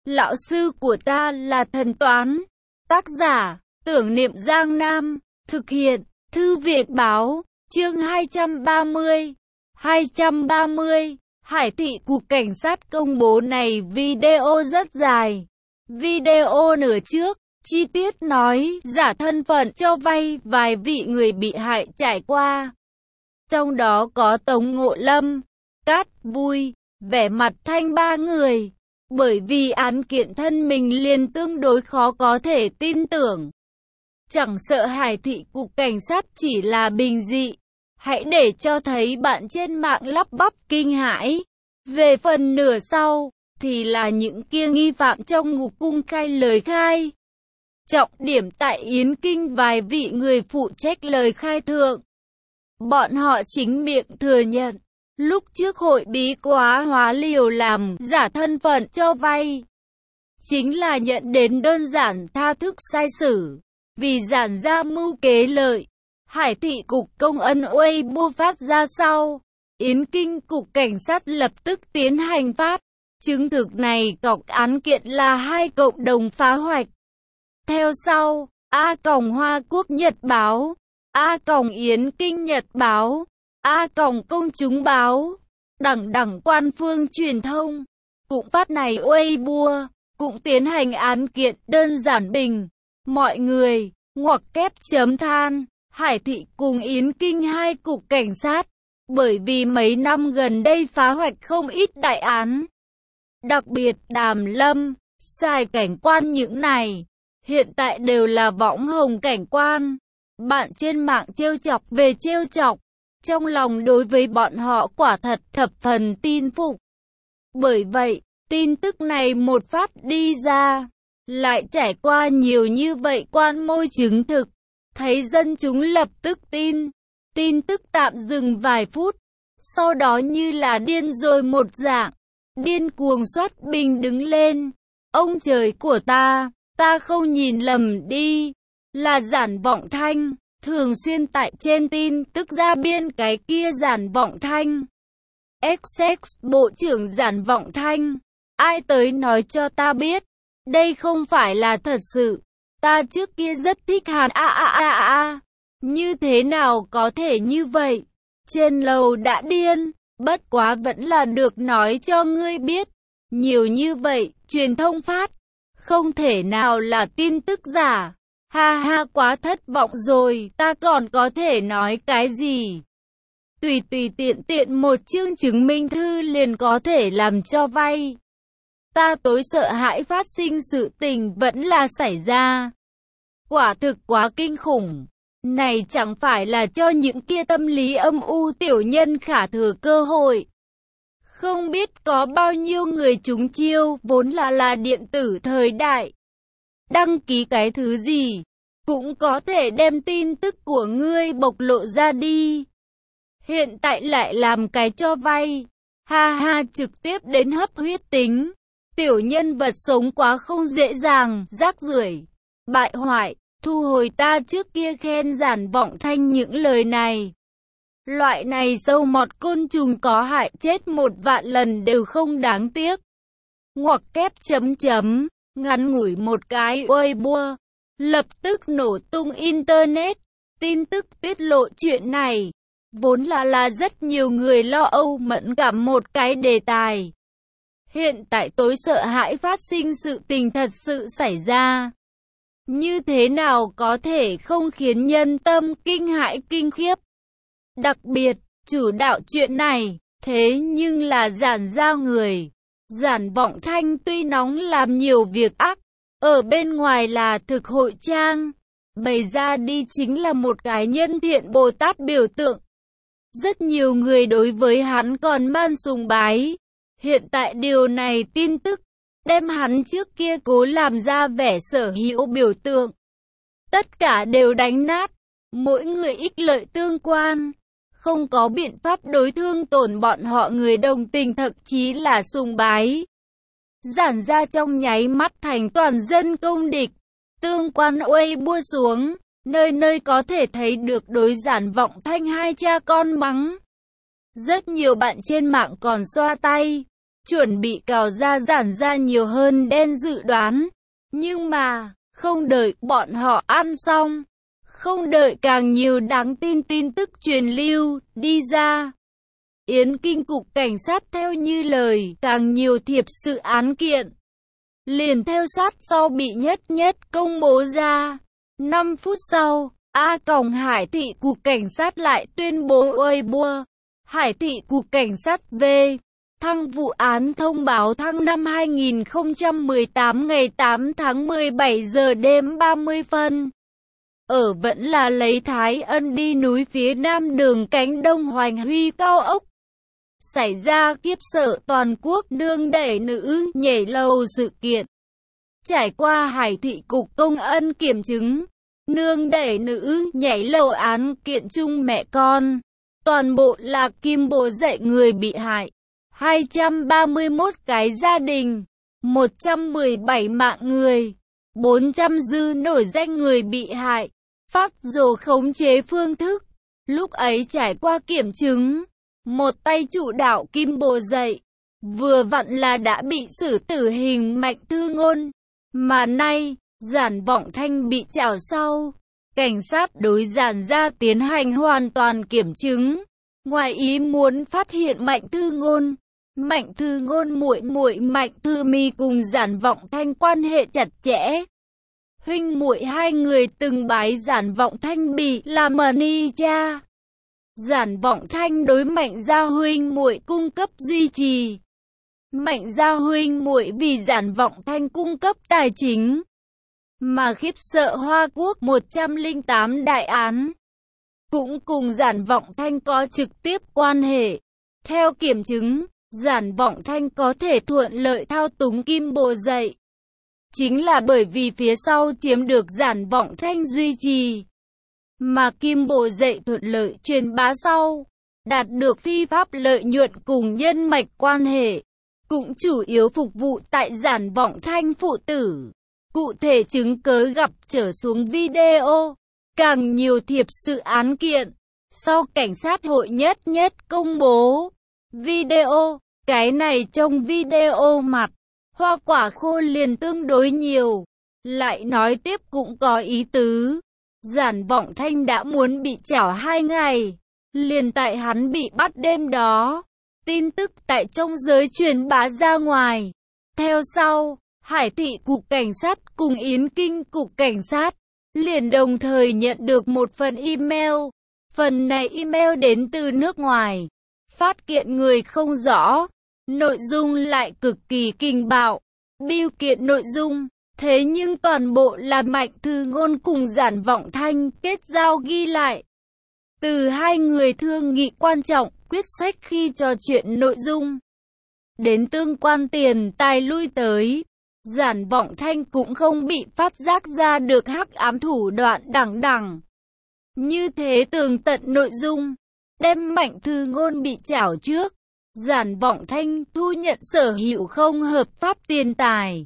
Lão sư của ta là thần toán. Tác giả, Tưởng Niệm Giang Nam. Thực hiện, Thư viện Báo. Chương 230. 230. Hải thị cục cảnh sát công bố này video rất dài. Video nửa trước, chi tiết nói giả thân phận cho vay vài vị người bị hại trải qua. Trong đó có Tống Ngộ Lâm, Cát Vui, vẻ mặt Thanh ba người. Bởi vì án kiện thân mình liền tương đối khó có thể tin tưởng. Chẳng sợ Hải thị cục cảnh sát chỉ là bình dị. Hãy để cho thấy bạn trên mạng lắp bắp kinh hãi. Về phần nửa sau, thì là những kia nghi phạm trong ngục cung khai lời khai. Trọng điểm tại Yến Kinh vài vị người phụ trách lời khai thượng. Bọn họ chính miệng thừa nhận, lúc trước hội bí quá hóa liều làm giả thân phận cho vay. Chính là nhận đến đơn giản tha thức sai sử, vì giản ra mưu kế lợi. Hải thị cục công ân Weibo phát ra sau. Yến Kinh cục cảnh sát lập tức tiến hành phát. Chứng thực này cọc án kiện là hai cộng đồng phá hoạch. Theo sau, A Còng Hoa Quốc Nhật Báo, A Còng Yến Kinh Nhật Báo, A Còng Công chúng Báo, đẳng quan phương truyền thông, cũng phát này Weibo, cũng tiến hành án kiện đơn giản bình. Mọi người, ngoặc kép chấm than, Hải thị cùng Yến Kinh hai cục cảnh sát, bởi vì mấy năm gần đây phá hoạch không ít đại án. Đặc biệt Đàm Lâm, Sài cảnh quan những này, hiện tại đều là võng hồng cảnh quan. Bạn trên mạng trêu chọc về trêu chọc, trong lòng đối với bọn họ quả thật thập phần tin phục. Bởi vậy, tin tức này một phát đi ra, lại trải qua nhiều như vậy quan môi chứng thực, thấy dân chúng lập tức tin. Tin tức tạm dừng vài phút, sau đó như là điên rồi một dạng, điên cuồng soát bình đứng lên. Ông trời của ta không nhìn lầm đi, là Giản Vọng Thanh, thường xuyên tại trên tin tức ra biên cái kia Giản Vọng Thanh. XX Bộ trưởng Giản Vọng Thanh, ai tới nói cho ta biết, đây không phải là thật sự, ta trước kia rất thích Hàn như thế nào có thể như vậy, trên lầu đã điên, bất quá vẫn là được nói cho ngươi biết, nhiều như vậy, truyền thông phát, không thể nào là tin tức giả, ha ha quá thất vọng rồi, ta còn có thể nói cái gì? Tùy tiện một chương chứng minh thư liền có thể làm cho vay. Ta tối sợ hãi phát sinh sự tình vẫn là xảy ra. Quả thực quá kinh khủng. Này chẳng phải là cho những kia tâm lý âm u tiểu nhân khả thừa cơ hội. Không biết có bao nhiêu người trúng chiêu, vốn là điện tử thời đại. Đăng ký cái thứ gì, cũng có thể đem tin tức của ngươi bộc lộ ra đi. Hiện tại lại làm cái cho vay. Ha ha, trực tiếp đến hấp huyết tính. Tiểu nhân vật sống quá không dễ dàng, rác rưởi, bại hoại. Thu hồi ta trước kia khen Giản Vọng Thanh những lời này. Loại này sâu mọt côn trùng có hại chết 1.000.000 lần đều không đáng tiếc. Ngoặc kép chấm chấm, ngắn ngủi một cái Weibo, lập tức nổ tung Internet. Tin tức tiết lộ chuyện này, vốn là rất nhiều người lo âu mẫn cảm một cái đề tài. Hiện tại tối sợ hãi phát sinh sự tình thật sự xảy ra. Như thế nào có thể không khiến nhân tâm kinh hãi kinh khiếp? Đặc biệt, chủ đạo chuyện này, thế nhưng là Giản gia người. Giản Vọng Thanh tuy nóng làm nhiều việc ác, ở bên ngoài là thực hội trang, bày ra đi chính là một cái nhân thiện Bồ Tát biểu tượng. Rất nhiều người đối với hắn còn man sùng bái. Hiện tại điều này tin tức, đem hắn trước kia cố làm ra vẻ sở hữu biểu tượng. Tất cả đều đánh nát, mỗi người ích lợi tương quan. Không có biện pháp đối thương tổn bọn họ người đồng tình thậm chí là sùng bái. Giản ra trong nháy mắt thành toàn dân công địch. Tương quan Weibo xuống, nơi nơi có thể thấy được đối Giản Vọng Thanh hai cha con mắng. Rất nhiều bạn trên mạng còn xoa tay. chuẩn bị cào ra giản ra nhiều hơn đen dự đoán. Nhưng mà, không đợi bọn họ ăn xong, không đợi càng nhiều đáng tin tức truyền lưu đi ra, Yến Kinh cục cảnh sát theo như lời, càng nhiều thiệp sự án kiện liền theo sát sau bị nhất công bố ra. 5 phút sau, Hải thị cục cảnh sát lại tuyên bố Weibo, Hải thị cục cảnh sát V. Thăng vụ án thông báo thăng năm 2018 ngày 8 tháng 17 giờ đêm 30 phân. Ở vẫn là lấy Thái Ân đi núi phía nam đường cánh đông Hoành Huy cao ốc. Xảy ra khiếp sợ toàn quốc nương đẩy nữ nhảy lầu sự kiện. Trải qua Hải thị cục công ân kiểm chứng, nương đẩy nữ nhảy lầu án kiện chung mẹ con. Toàn bộ là kim bố dạy người bị hại. 231 cái gia đình, 117 mạng người, 400 dư nổi danh người bị hại. Phác dồ khống chế phương thức. Lúc ấy trải qua kiểm chứng, một tay chủ đạo kim bố dạy, vừa vặn là đã bị xử tử hình Mạnh Thư Ngôn. Mà nay, Giản Vọng Thanh bị trảo sau. Cảnh sát đối Giản gia tiến hành hoàn toàn kiểm chứng. Ngoài ý muốn phát hiện Mạnh Thư Ngôn. Mạnh Thư Ngôn muội muội Mạnh Thư Mi cùng Giản Vọng Thanh quan hệ chặt chẽ. Huynh muội hai người từng bái Giản Vọng Thanh bị làm ni cha. Giản Vọng Thanh đối Mạnh gia huynh muội cung cấp duy trì. Mạnh gia huynh muội vì Giản Vọng Thanh cung cấp tài chính. Mà khiếp sợ Hoa Quốc 108 đại án cũng cùng Giản Vọng Thanh có trực tiếp quan hệ. Theo kiểm chứng, Giản Vọng Thanh có thể thuận lợi thao túng kim bố dạy, chính là bởi vì phía sau chiếm được Giản Vọng Thanh duy trì. Mà kim bố dạy thuận lợi truyền bá sau, đạt được phi pháp lợi nhuận cùng nhân mạch quan hệ, cũng chủ yếu phục vụ tại Giản Vọng Thanh phụ tử. Cụ thể chứng cớ gặp trở xuống video, càng nhiều thiệp sự án kiện. Sau cảnh sát hội nhất công bố video, cái này trong video mặt, hoa quả khô liền tương đối nhiều. Lại nói tiếp cũng có ý tứ. Giản Vọng Thanh đã muốn bị trảo 2 ngày, liền tại hắn bị bắt đêm đó. Tin tức tại trong giới truyền bá ra ngoài. Theo sau, Hải thị cục cảnh sát cùng Yến Kinh cục cảnh sát liền đồng thời nhận được một phần email. Phần này email đến từ nước ngoài, phát kiện người không rõ, nội dung lại cực kỳ kinh bạo. Biêu kiện nội dung, thế nhưng toàn bộ là Mạnh Thư Ngôn cùng Giản Vọng Thanh kết giao ghi lại. Từ hai người thương nghị quan trọng, quyết sách khi trò chuyện nội dung, đến tương quan tiền tài lui tới, Giản Vọng Thanh cũng không bị phát giác ra được hắc ám thủ đoạn đằng. Như thế tường tận nội dung, đem Mạnh Thư Ngôn bị trảo trước, Giản Vọng Thanh thu nhận sở hữu không hợp pháp tiền tài,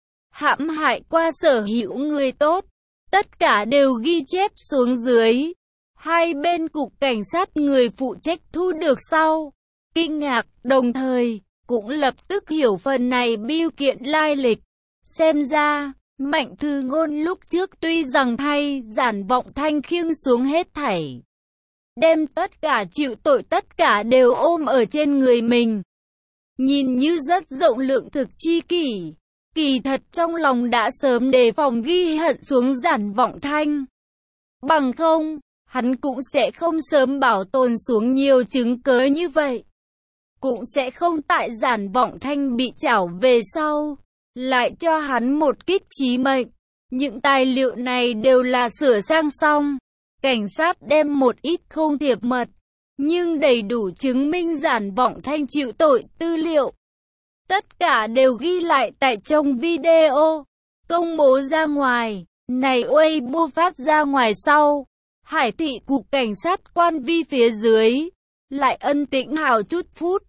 hãm hại qua sở hữu người tốt, tất cả đều ghi chép xuống dưới. Hai bên cục cảnh sát người phụ trách thu được sau, kinh ngạc, đồng thời cũng lập tức hiểu phần này biêu kiện lai lịch. Xem ra, Mạnh Thư Ngôn lúc trước tuy rằng thay Giản Vọng Thanh khiêng xuống hết thảy, đem tất cả chịu tội tất cả đều ôm ở trên người mình. Nhìn như rất rộng lượng thực chi kỷ, kỳ thật trong lòng đã sớm đề phòng ghi hận xuống Giản Vọng Thanh. Bằng không, hắn cũng sẽ không sớm bảo tồn xuống nhiều chứng cớ như vậy. Cũng sẽ không tại Giản Vọng Thanh bị trảo về sau, lại cho hắn một kích chí mệnh. Những tài liệu này đều là sửa sang xong. Cảnh sát đem một ít không thiệp mật, nhưng đầy đủ chứng minh Giản Vọng Thanh chịu tội tư liệu. Tất cả đều ghi lại tại trong video, công bố ra ngoài. Này Weibo phát ra ngoài sau, Hải thị cục cảnh sát quan vi phía dưới lại ân tĩnh hào chút phút.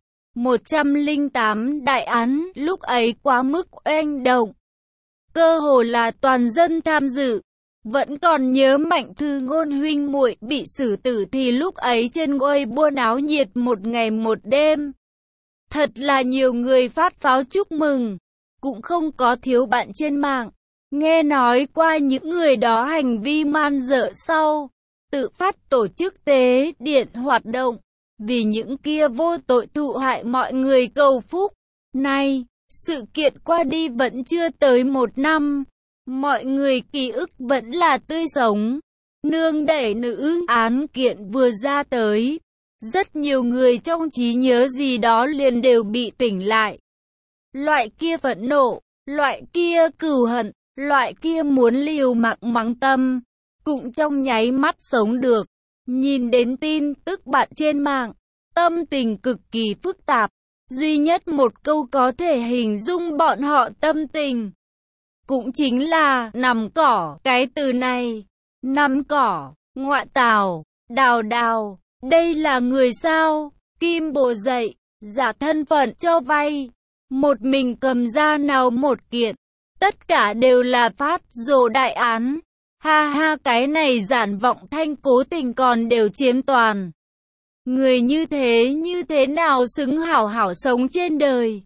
108 đại án lúc ấy quá mức oanh động, cơ hồ là toàn dân tham dự. Vẫn còn nhớ Mạnh Thư Ngôn huynh muội bị xử tử thì lúc ấy trên Weibo náo nhiệt một ngày một đêm. Thật là nhiều người phát pháo chúc mừng, cũng không có thiếu bạn trên mạng. Nghe nói qua những người đó hành vi man dợ sau, tự phát tổ chức tế điện hoạt động, vì những kia vô tội thụ hại mọi người cầu phúc. Nay, sự kiện qua đi vẫn chưa tới 1 năm, mọi người ký ức vẫn là tươi sống. Nương đẩy nữ án kiện vừa ra tới, rất nhiều người trong trí nhớ gì đó liền đều bị tỉnh lại. Loại kia phẫn nộ, loại kia cừu hận, loại kia muốn liều mạng mắng tâm, cũng trong nháy mắt sống được. Nhìn đến tin tức bạn trên mạng, tâm tình cực kỳ phức tạp. Duy nhất một câu có thể hình dung bọn họ tâm tình, cũng chính là nằm cỏ. Cái từ này, nằm cỏ, ngoại tào, đào đào, đây là người sao? Kim bồ dậy, giả thân phận cho vay, một mình cầm ra nào một kiện, tất cả đều là phát rồ đại án. Ha ha, cái này Giản Vọng Thanh cố tình còn đều chiếm toàn. Người như thế nào xứng hảo hảo sống trên đời?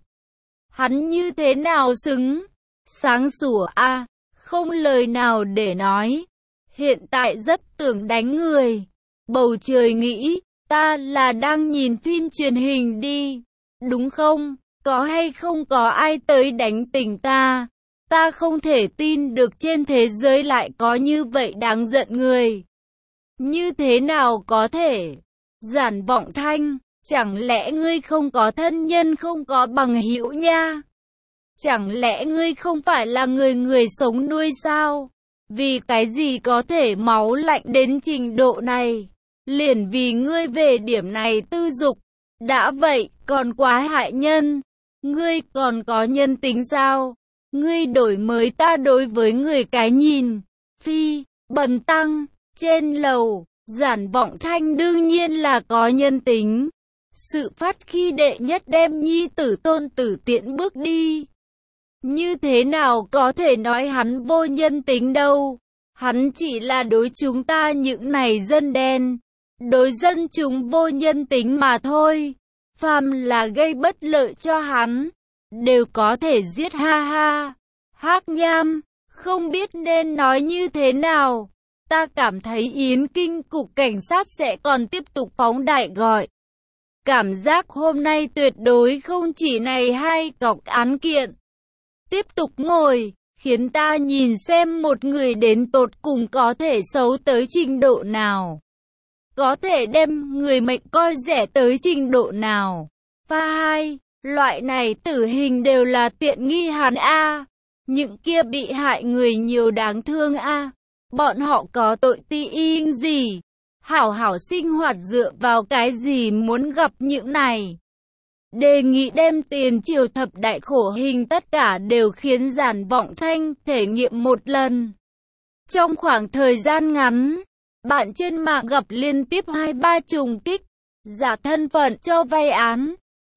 Hắn như thế nào xứng? Sáng sủa a, không lời nào để nói. Hiện tại rất tưởng đánh người. Bầu trời nghĩ, ta là đang nhìn phim truyền hình đi, đúng không? Có hay không có ai tới đánh tỉnh ta? Ta không thể tin được trên thế giới lại có như vậy đáng giận người. Như thế nào có thể? Giản Vọng Thanh, chẳng lẽ ngươi không có thân nhân, không có bằng hữu nha? Chẳng lẽ ngươi không phải là người sống nuôi sao? Vì cái gì có thể máu lạnh đến trình độ này? Liền vì ngươi về điểm này tư dục. Đã vậy, còn quá hại nhân. Ngươi còn có nhân tính sao? Ngươi đổi mới ta đối với người cái nhìn. Phi, bần tăng, trên lầu, Giản Vọng Thanh đương nhiên là có nhân tính. Sự phát khi đệ nhất đem nhi tử tôn tử tiễn bước đi. Như thế nào có thể nói hắn vô nhân tính đâu? Hắn chỉ là đối chúng ta những này dân đen, đối dân chúng vô nhân tính mà thôi. Phàm là gây bất lợi cho hắn, đều có thể giết. Ha ha. Hắc Nham, không biết nên nói như thế nào. Ta cảm thấy Yến Kinh cục cảnh sát sẽ còn tiếp tục phóng đại gọi. Cảm giác hôm nay tuyệt đối không chỉ này hai cọc án kiện. Tiếp tục ngồi, khiến ta nhìn xem một người đến tột cùng có thể xấu tới trình độ nào. Có thể đem người mệnh coi rẻ tới trình độ nào. Pha hai, loại này tử hình đều là tiện nghi hắn a. Những kia bị hại người nhiều đáng thương a. Bọn họ có tội ti in gì? Hảo hảo sinh hoạt dựa vào cái gì muốn gặp những này? Đề nghị đem tiền triều thập đại khổ hình tất cả đều khiến Giản Vọng Thanh thể nghiệm một lần. Trong khoảng thời gian ngắn, bạn trên mạng gặp liên tiếp 2-3 trùng kích, giả thân phận cho vay án,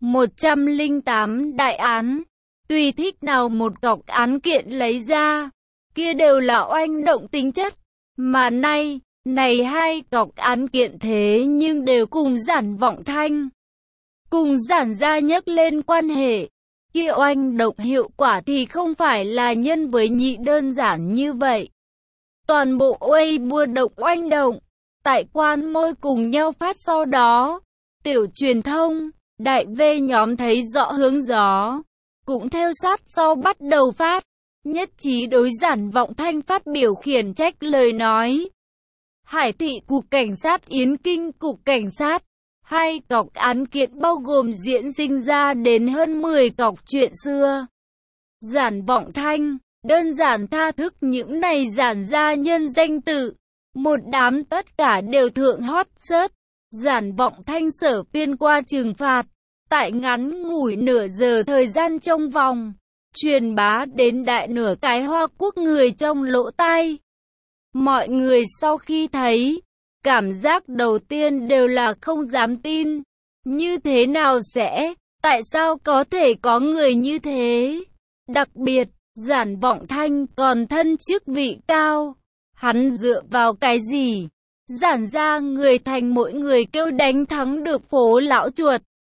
108 đại án, tùy thích nào một cọc án kiện lấy ra, kia đều là oanh động tính chất. Mà nay, này hai cọc án kiện thế nhưng đều cùng Giản Vọng Thanh, cùng Giản gia nhắc lên quan hệ, kia oanh động hiệu quả thì không phải là nhân với nhị đơn giản như vậy. Toàn bộ Weibo động oanh động, tại quan môi cùng nhau phát sau đó. Tiểu truyền thông, đại V nhóm thấy rõ hướng gió, cũng theo sát sau bắt đầu phát, nhất trí đối Giản Vọng Thanh phát biểu khiển trách lời nói. Hải thị cục cảnh sát, Yến Kinh cục cảnh sát, hai cọc án kiện bao gồm diễn sinh ra đến hơn 10 cọc chuyện xưa. Giản Vọng Thanh đơn giản tha thức những này Giản gia nhân danh tự, một đám tất cả đều thượng hot search. Giản Vọng Thanh sở phiên qua trừng phạt, tại ngắn ngủi nửa giờ thời gian trong vòng, truyền bá đến đại nửa cái Hoa Quốc người trong lỗ tai. Mọi người sau khi thấy, cảm giác đầu tiên đều là không dám tin. Như thế nào sẽ? Tại sao có thể có người như thế? Đặc biệt, Giản Vọng Thanh còn thân chức vị cao. Hắn dựa vào cái gì? Giản ra người thành mỗi người kêu đánh thắng được phố lão chuột.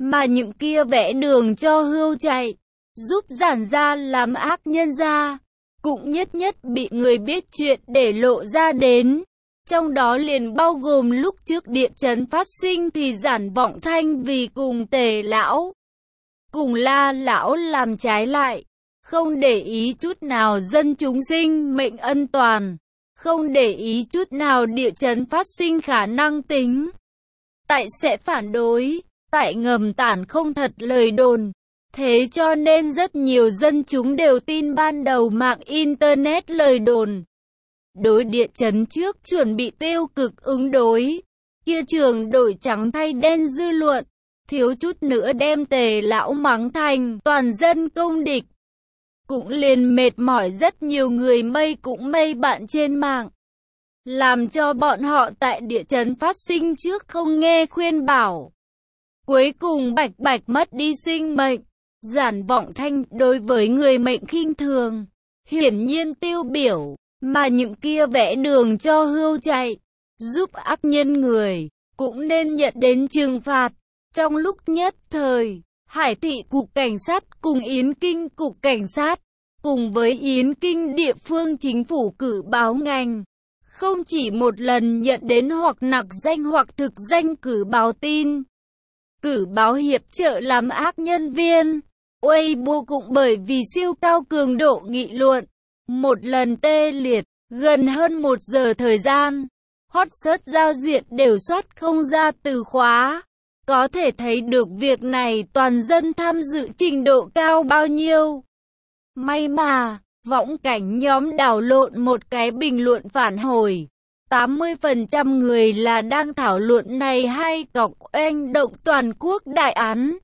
mà những kia vẽ đường cho hươu chạy, giúp giản gia làm ác nhân gia, cũng nhất nhất bị người biết chuyện để lộ ra đến. Trong đó liền bao gồm lúc trước địa chấn phát sinh thì Giản Vọng Thanh vì cùng Tề lão, cùng La lão làm trái lại, không để ý chút nào dân chúng sinh mệnh ân toàn, không để ý chút nào địa chấn phát sinh khả năng tính. Tại sẽ phản đối, tại ngầm tản không thật lời đồn. Thế cho nên rất nhiều dân chúng đều tin ban đầu mạng Internet lời đồn. Đối địa chấn trước chuẩn bị tiêu cực ứng đối, kia trường đổi trắng thay đen dư luận, thiếu chút nữa đem Tề lão mắng thành toàn dân công địch. Cũng liền mệt mỏi rất nhiều người mây cũng mây bạn trên mạng, làm cho bọn họ tại địa chấn phát sinh trước không nghe khuyên bảo. Cuối cùng bạch bạch mất đi sinh mệnh. Giản Vọng Thanh đối với người mệnh khinh thường, hiển nhiên tiêu biểu, mà những kia vẽ đường cho hươu chạy, giúp ác nhân người, cũng nên nhận đến trừng phạt. Trong lúc nhất thời, Hải thị cục cảnh sát cùng Yến Kinh cục cảnh sát, cùng với Yến Kinh địa phương chính phủ cử báo ngành, không chỉ một lần nhận đến hoặc nặc danh hoặc thực danh cử báo tin, cử báo hiệp trợ làm ác nhân viên. Weibo cũng bởi vì siêu cao cường độ nghị luận, một lần tê liệt, gần hơn 1 giờ thời gian, hot search giao diện đều soát không ra từ khóa. Có thể thấy được việc này toàn dân tham dự trình độ cao bao nhiêu. May mà, võng cảnh nhóm đảo lộn một cái bình luận phản hồi. 80% người là đang thảo luận này hay cọc oanh động toàn quốc đại án.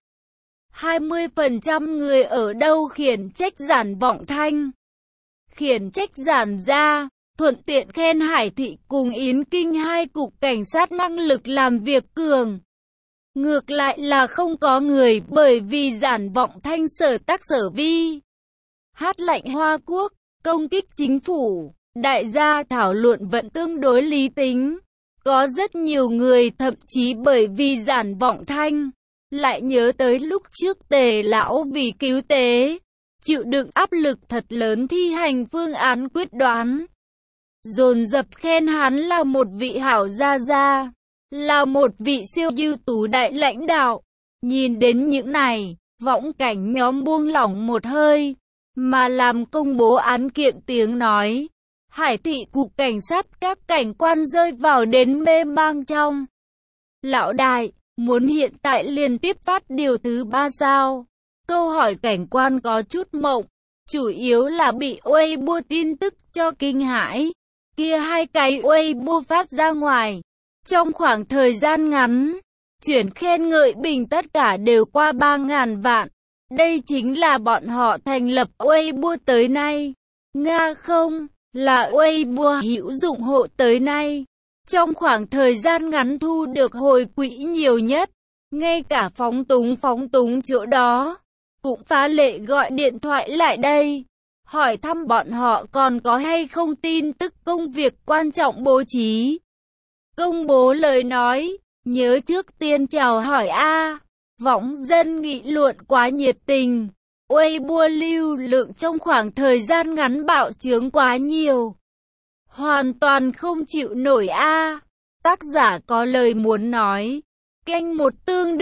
20% người ở đâu khiển trách Giản Vọng Thanh, khiển trách Giản gia, thuận tiện khen Hải thị cùng Yến Kinh hai cục cảnh sát năng lực làm việc cường. Ngược lại là không có người bởi vì Giản Vọng Thanh sở tác sở vi, hát lạnh Hoa Quốc, công kích chính phủ, đại gia thảo luận vẫn tương đối lý tính. Có rất nhiều người thậm chí bởi vì Giản Vọng Thanh, lại nhớ tới lúc trước Tề lão vì cứu tế, chịu đựng áp lực thật lớn thi hành phương án quyết đoán. Dồn dập khen hắn là một vị hảo gia, là một vị siêu ưu tú đại lãnh đạo. Nhìn đến những này, võng cảnh nhóm buông lỏng một hơi, mà làm công bố án kiện tiếng nói. Hải thị cục cảnh sát các cảnh quan rơi vào đến mê mang trong. Lão đại, muốn hiện tại liên tiếp phát điều thứ 3 sao? Câu hỏi cảnh quan có chút mộng, chủ yếu là bị Weibo tin tức cho kinh hãi. Kia hai cái Weibo phát ra ngoài, trong khoảng thời gian ngắn, chuyển khen ngợi bình tất cả đều qua 3.000 vạn. Đây chính là bọn họ thành lập Weibo tới nay. Nga không, là Weibo hữu dụng hộ tới nay. Trong khoảng thời gian ngắn thu được hồi quỹ nhiều nhất, ngay cả phóng túng chỗ đó, cũng phá lệ gọi điện thoại lại đây, hỏi thăm bọn họ còn có hay không tin tức công việc quan trọng bố trí. Công bố lời nói, nhớ trước tiên chào hỏi võng dân nghị luận quá nhiệt tình. Weibo lưu lượng trong khoảng thời gian ngắn bạo trướng quá nhiều. Hoàn toàn không chịu nổi Tác giả có lời muốn nói. Canh một tương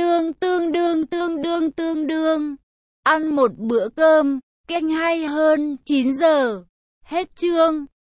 đương. Ăn một bữa cơm, canh 2 hơn 9 giờ. Hết chương.